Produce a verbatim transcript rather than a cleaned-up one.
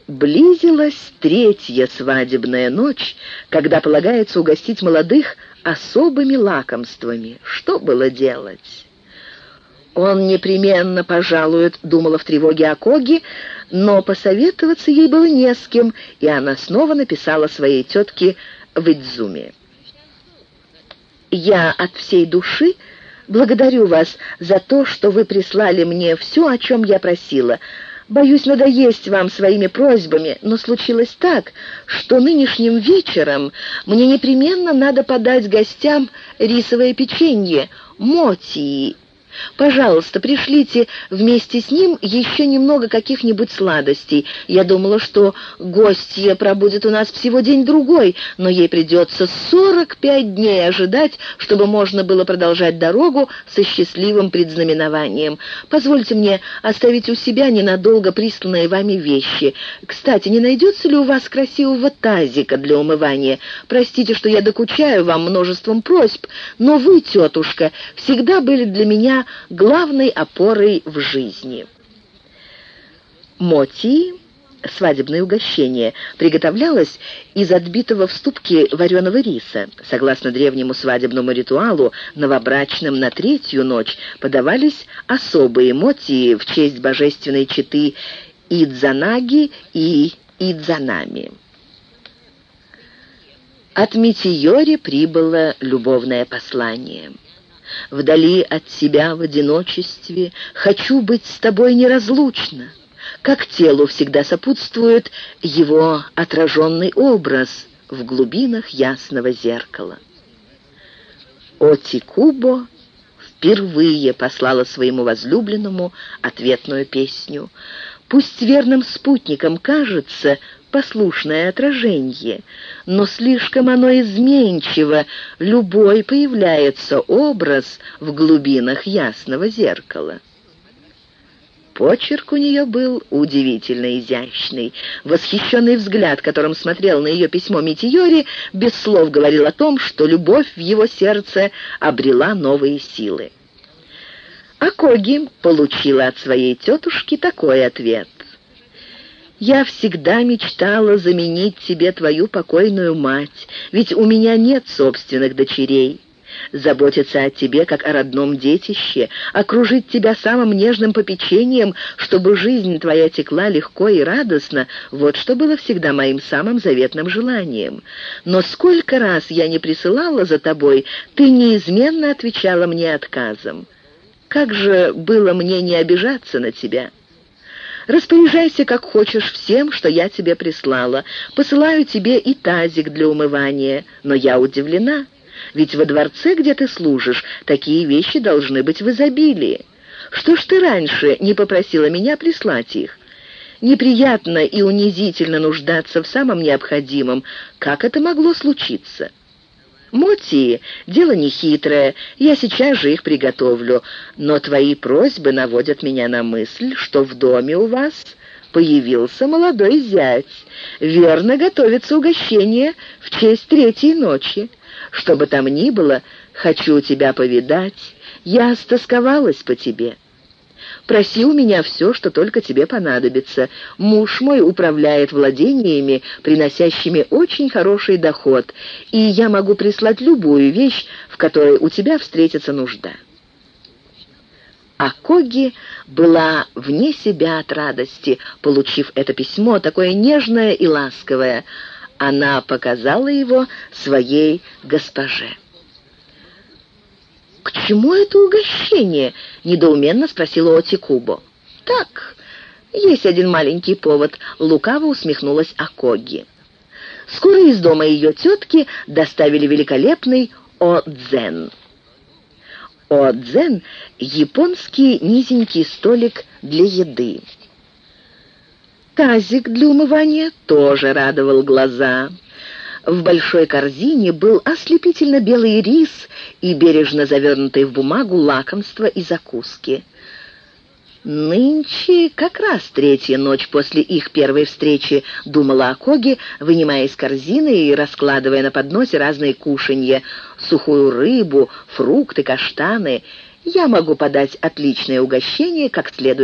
Близилась третья свадебная ночь, когда полагается угостить молодых особыми лакомствами. Что было делать? «Он непременно пожалует», — думала в тревоге Акоги, но посоветоваться ей было не с кем, и она снова написала своей тетке в Идзуме: «Я от всей души благодарю вас за то, что вы прислали мне все, о чем я просила. Боюсь надоесть вам своими просьбами, но случилось так, что нынешним вечером мне непременно надо подать гостям рисовое печенье, мотии. Пожалуйста, пришлите вместе с ним еще немного каких-нибудь сладостей. Я думала, что гостья пробудет у нас всего день-другой, но ей придется сорок пять дней ожидать, чтобы можно было продолжать дорогу со счастливым предзнаменованием. Позвольте мне оставить у себя ненадолго присланные вами вещи. Кстати, не найдется ли у вас красивого тазика для умывания? Простите, что я докучаю вам множеством просьб, но вы, тетушка, всегда были для меня главной опорой в жизни». Моти, свадебное угощение, приготовлялось из отбитого в ступке вареного риса. Согласно древнему свадебному ритуалу, новобрачным на третью ночь подавались особые моти в честь божественной четы Идзанаги и Идзанами. От Митиори прибыло любовное послание: «Вдали от тебя в одиночестве хочу быть с тобой неразлучно, как телу всегда сопутствует его отраженный образ в глубинах ясного зеркала». Отикубо впервые послала своему возлюбленному ответную песню. Пусть верным спутникам кажется послушное отражение, но слишком оно изменчиво, любой появляется образ в глубинах ясного зеркала. Почерк у нее был удивительно изящный. Восхищенный взгляд, которым смотрел на ее письмо Митиори, без слов говорил о том, что любовь в его сердце обрела новые силы. Акоги получила от своей тетушки такой ответ: «Я всегда мечтала заменить тебе твою покойную мать, ведь у меня нет собственных дочерей. Заботиться о тебе, как о родном детище, окружить тебя самым нежным попечением, чтобы жизнь твоя текла легко и радостно, вот что было всегда моим самым заветным желанием. Но сколько раз я не присылала за тобой, ты неизменно отвечала мне отказом. Как же было мне не обижаться на тебя? Распоряжайся, как хочешь, всем, что я тебе прислала. Посылаю тебе и тазик для умывания, но я удивлена, ведь во дворце, где ты служишь, такие вещи должны быть в изобилии. Что ж ты раньше не попросила меня прислать их? Неприятно и унизительно нуждаться в самом необходимом. Как это могло случиться? Моти — дело нехитрое, я сейчас же их приготовлю, но твои просьбы наводят меня на мысль, что в доме у вас появился молодой зять. Верно, готовится угощение в честь третьей ночи. Что бы там ни было, хочу тебя повидать, я стосковалась по тебе. Проси у меня все, что только тебе понадобится. Муж мой управляет владениями, приносящими очень хороший доход, и я могу прислать любую вещь, в которой у тебя встретится нужда». Акоги была вне себя от радости, получив это письмо, такое нежное и ласковое. Она показала его своей госпоже. «К чему это угощение?» — недоуменно спросила Отикубо. «Так, есть один маленький повод», — лукаво усмехнулась Акоги. Скоро из дома ее тетки доставили великолепный о-дзен. О-дзен — японский низенький столик для еды. Тазик для умывания тоже радовал глаза. В большой корзине был ослепительно белый рис и бережно завернутые в бумагу лакомства и закуски. «Нынче как раз третья ночь после их первой встречи», — думала Акоги, вынимая из корзины и раскладывая на подносе разные кушанья, сухую рыбу, фрукты, каштаны. «Я могу подать отличное угощение, как следует